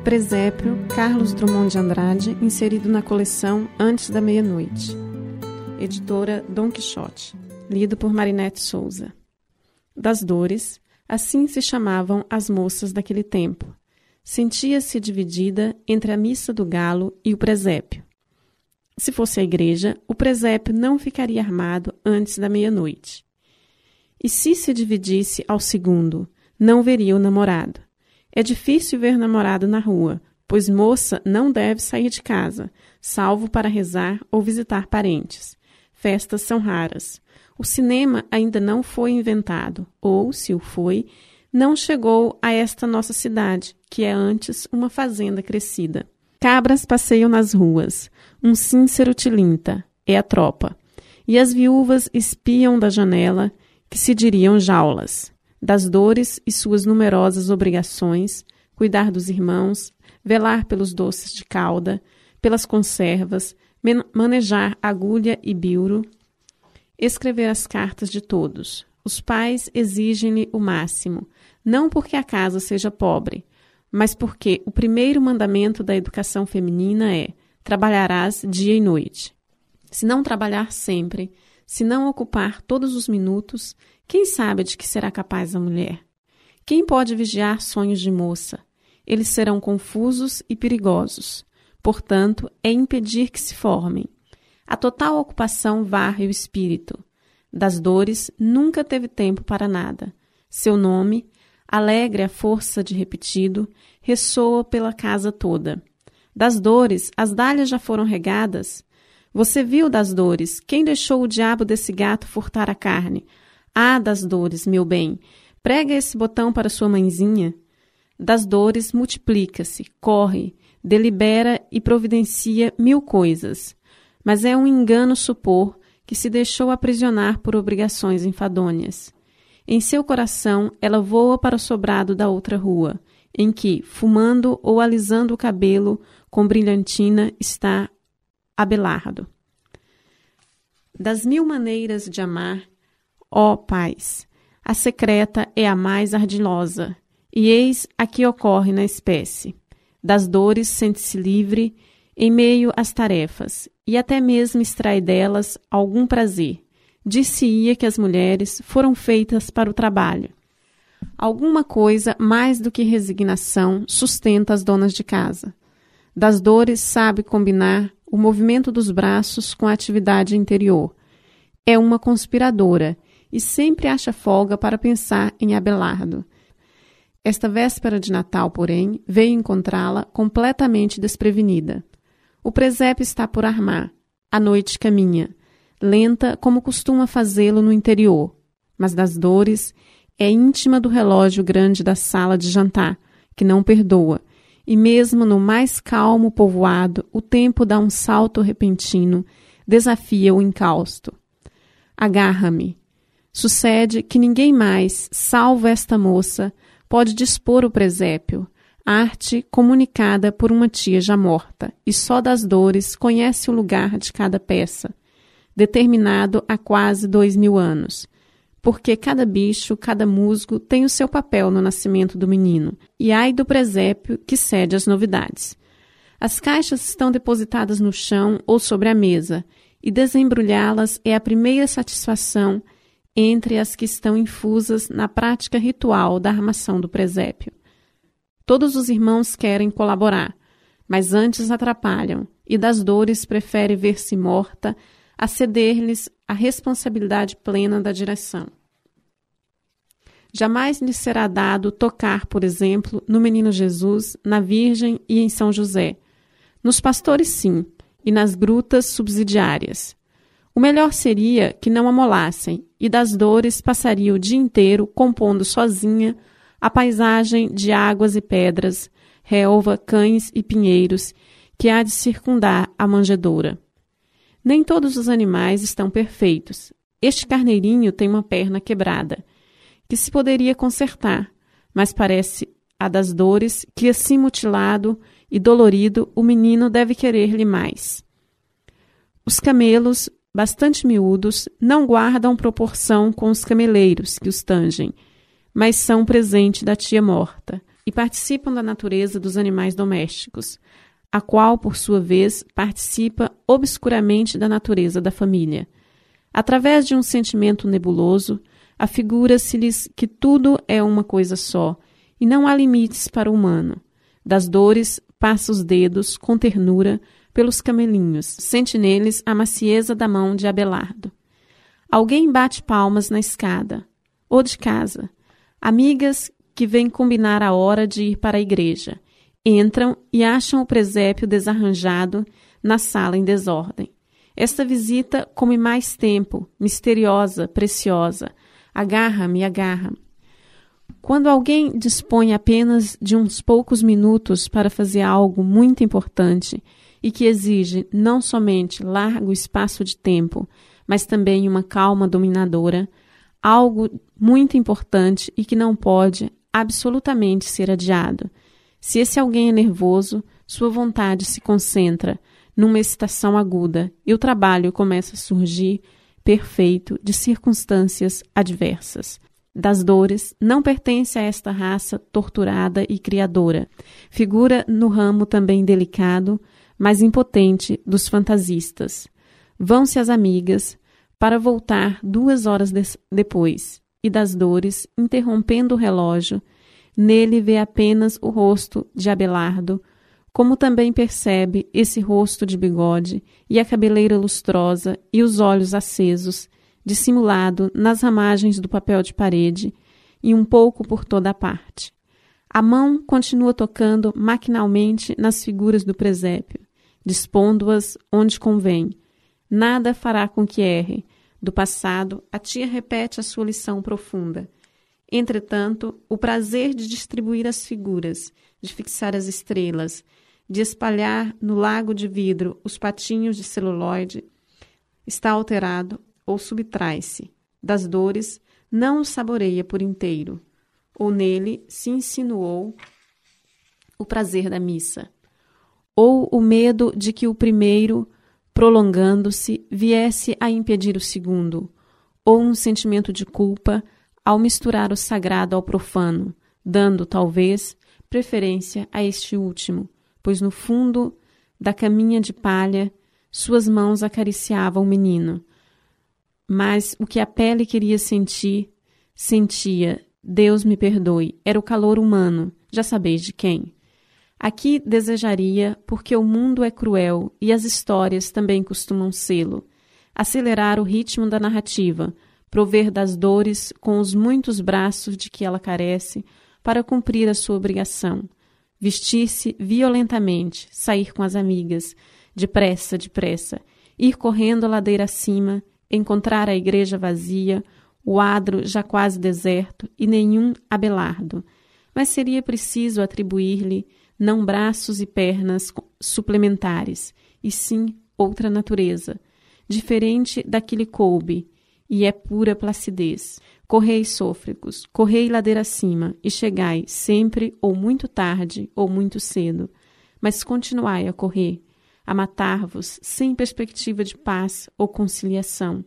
Presépio, Carlos Drummond de Andrade, inserido na coleção Antes da Meia-Noite. Editora Dom Quixote. Lido por Marinete Souza. Das Dores, assim se chamavam as moças daquele tempo. Sentia-se dividida entre a missa do galo e o presépio. Se fosse a igreja, o presépio não ficaria armado antes da meia-noite. E se dividisse ao segundo, não veria o namorado. É difícil ver namorado na rua, pois moça não deve sair de casa, salvo para rezar ou visitar parentes. Festas são raras. O cinema ainda não foi inventado, ou, se o foi, não chegou a esta nossa cidade, que é antes uma fazenda crescida. Cabras passeiam nas ruas, um cíncero tilinta, é a tropa, e as viúvas espiam da janela, que se diriam jaulas. Das dores e suas numerosas obrigações, cuidar dos irmãos, velar pelos doces de calda, pelas conservas, manejar agulha e bilro, escrever as cartas de todos. Os pais exigem-lhe o máximo, não porque a casa seja pobre, mas porque o primeiro mandamento da educação feminina é: trabalharás dia e noite. Se não trabalhar sempre, se não ocupar todos os minutos, quem sabe de que será capaz a mulher? Quem pode vigiar sonhos de moça? Eles serão confusos e perigosos. Portanto, é impedir que se formem. A total ocupação varre o espírito. Das Dores nunca teve tempo para nada. Seu nome, alegre à força de repetido, ressoa pela casa toda. Das Dores, as dálias já foram regadas? Você viu, Das Dores, quem deixou o diabo desse gato furtar a carne? Ah, Das Dores, meu bem, prega esse botão para sua mãezinha. Das Dores multiplica-se, corre, delibera e providencia 1000 coisas. Mas é um engano supor que se deixou aprisionar por obrigações enfadonhas. Em seu coração, ela voa para o sobrado da outra rua, em que, fumando ou alisando o cabelo com brilhantina, está Abelardo. Das 1000 maneiras de amar, ó pais, a secreta é a mais ardilosa, e eis a que ocorre na espécie. Das dores sente-se livre em meio às tarefas, e até mesmo extrai delas algum prazer. Dir-se-ia que as mulheres foram feitas para o trabalho. Alguma coisa mais do que resignação sustenta as donas de casa. Das Dores sabe combinar o movimento dos braços com a atividade interior. É uma conspiradora e sempre acha folga para pensar em Abelardo. Esta véspera de Natal, porém, veio encontrá-la completamente desprevenida. O presépio está por armar. A noite caminha, lenta como costuma fazê-lo no interior, mas Das Dores é íntima do relógio grande da sala de jantar, que não perdoa, e mesmo no mais calmo povoado, o tempo dá um salto repentino, desafia o encausto. Agarra-me. Sucede que ninguém mais, salvo esta moça, pode dispor o presépio, arte comunicada por uma tia já morta, e só Das Dores conhece o lugar de cada peça, determinado há quase 2000 anos, porque cada bicho, cada musgo tem o seu papel no nascimento do menino, e ai do presépio que cede às novidades. As caixas estão depositadas no chão ou sobre a mesa, e desembrulhá-las é a primeira satisfação entre as que estão infusas na prática ritual da armação do presépio. Todos os irmãos querem colaborar, mas antes atrapalham, e Das Dores prefere ver-se morta a ceder-lhes a responsabilidade plena da direção. Jamais lhe será dado tocar, por exemplo, no Menino Jesus, na Virgem e em São José. Nos pastores, sim, e nas grutas subsidiárias. O melhor seria que não amolassem, e Das Dores passaria o dia inteiro compondo sozinha a paisagem de águas e pedras, relva, cães e pinheiros que há de circundar a manjedoura. Nem todos os animais estão perfeitos. Este carneirinho tem uma perna quebrada, que se poderia consertar, mas parece a Das Dores que, assim mutilado e dolorido, o menino deve querer-lhe mais. Os camelos, bastante miúdos, não guardam proporção com os cameleiros que os tangem, mas são presente da tia morta. e participam da natureza dos animais domésticos, a qual, por sua vez, participa obscuramente da natureza da família. Através de um sentimento nebuloso, afigura-se-lhes que tudo é uma coisa só, e não há limites para o humano. Das dores, passa os dedos, com ternura, pelos camelinhos, sente neles a macieza da mão de Abelardo. Alguém bate palmas na escada, ou de casa. Amigas que vêm combinar a hora de ir para a igreja. Entram e acham o presépio desarranjado na sala em desordem. Esta visita come mais tempo, misteriosa, preciosa. Agarra-me, agarra-me. Quando alguém dispõe apenas de uns poucos minutos para fazer algo muito importante e que exige não somente largo espaço de tempo, mas também uma calma dominadora, algo muito importante e que não pode absolutamente ser adiado. Se esse alguém é nervoso, sua vontade se concentra numa excitação aguda e o trabalho começa a surgir perfeito de circunstâncias adversas. Das dores, não pertence a esta raça torturada e criadora. Figura no ramo também delicado, mas impotente dos fantasistas. Vão-se as amigas para voltar 2 horas depois, e das dores, interrompendo o relógio, nele vê apenas o rosto de Abelardo, como também percebe esse rosto de bigode e a cabeleira lustrosa e os olhos acesos, dissimulado nas ramagens do papel de parede e um pouco por toda a parte. A mão continua tocando maquinalmente nas figuras do presépio, dispondo-as onde convém. Nada fará com que erre. Do passado, a tia repete a sua lição profunda. Entretanto, o prazer de distribuir as figuras, de fixar as estrelas, de espalhar no lago de vidro os patinhos de celuloide, está alterado ou subtrai-se. Das dores, não o saboreia por inteiro. Ou nele se insinuou o prazer da missa. Ou o medo de que o primeiro, prolongando-se, viesse a impedir o segundo. Ou um sentimento de culpa ao misturar o sagrado ao profano, dando, talvez, preferência a este último, pois no fundo da caminha de palha suas mãos acariciavam o menino. Mas o que a pele queria sentir, sentia. Deus me perdoe, era o calor humano, já sabeis de quem. Aqui desejaria, porque o mundo é cruel e as histórias também costumam sê-lo, acelerar o ritmo da narrativa, prover das dores com os muitos braços de que ela carece para cumprir a sua obrigação, vestir-se violentamente, sair com as amigas, depressa, depressa, ir correndo a ladeira acima, encontrar a igreja vazia, o adro já quase deserto e nenhum Abelardo, mas seria preciso atribuir-lhe não braços e pernas suplementares, e sim outra natureza, diferente da que lhe coube, e é pura placidez. Correi, sôfregos, correi ladeira acima, e chegai sempre ou muito tarde ou muito cedo, mas continuai a correr, a matar-vos sem perspectiva de paz ou conciliação.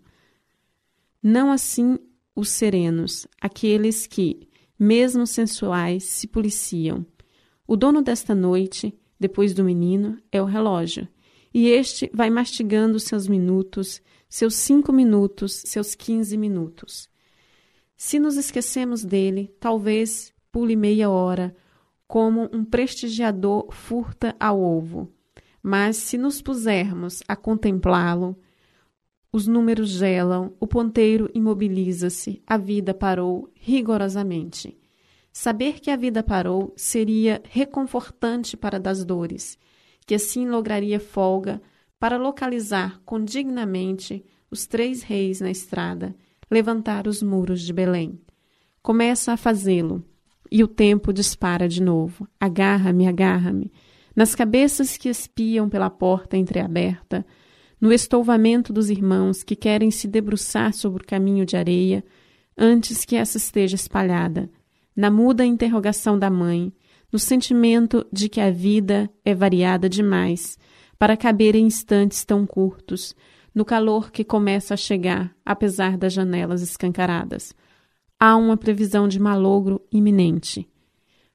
Não assim os serenos, aqueles que, mesmo sensuais, se policiam. O dono desta noite, depois do menino, é o relógio, e este vai mastigando seus minutos, seus 5 minutos, seus 15 minutos. Se nos esquecemos dele, talvez pule meia hora, como um prestigiador furta ao ovo. Mas se nos pusermos a contemplá-lo, os números gelam, o ponteiro imobiliza-se, a vida parou rigorosamente. Saber que a vida parou seria reconfortante para das dores, que assim lograria folga para localizar condignamente os 3 reis na estrada, levantar os muros de Belém. Começa a fazê-lo, e o tempo dispara de novo. Agarra-me, agarra-me. Nas cabeças que espiam pela porta entreaberta, no estouvamento dos irmãos que querem se debruçar sobre o caminho de areia antes que essa esteja espalhada, na muda interrogação da mãe, no sentimento de que a vida é variada demais para caber em instantes tão curtos, no calor que começa a chegar, apesar das janelas escancaradas. Há uma previsão de malogro iminente.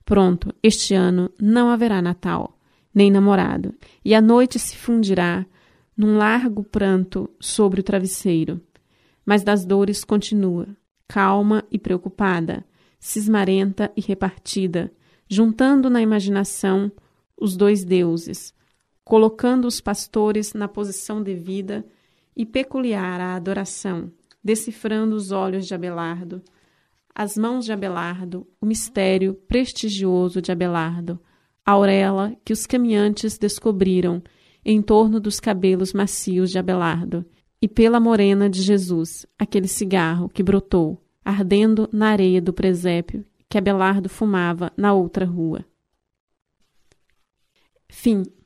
Pronto, este ano não haverá Natal, nem namorado, e a noite se fundirá num largo pranto sobre o travesseiro. Mas das dores continua, calma e preocupada, cismarenta e repartida, juntando na imaginação os dois deuses, colocando os pastores na posição devida e peculiar à adoração, decifrando os olhos de Abelardo, as mãos de Abelardo, o mistério prestigioso de Abelardo, a auréola que os caminhantes descobriram em torno dos cabelos macios de Abelardo, e pela morena de Jesus, aquele cigarro que brotou, ardendo na areia do presépio que Abelardo fumava na outra rua. Fim.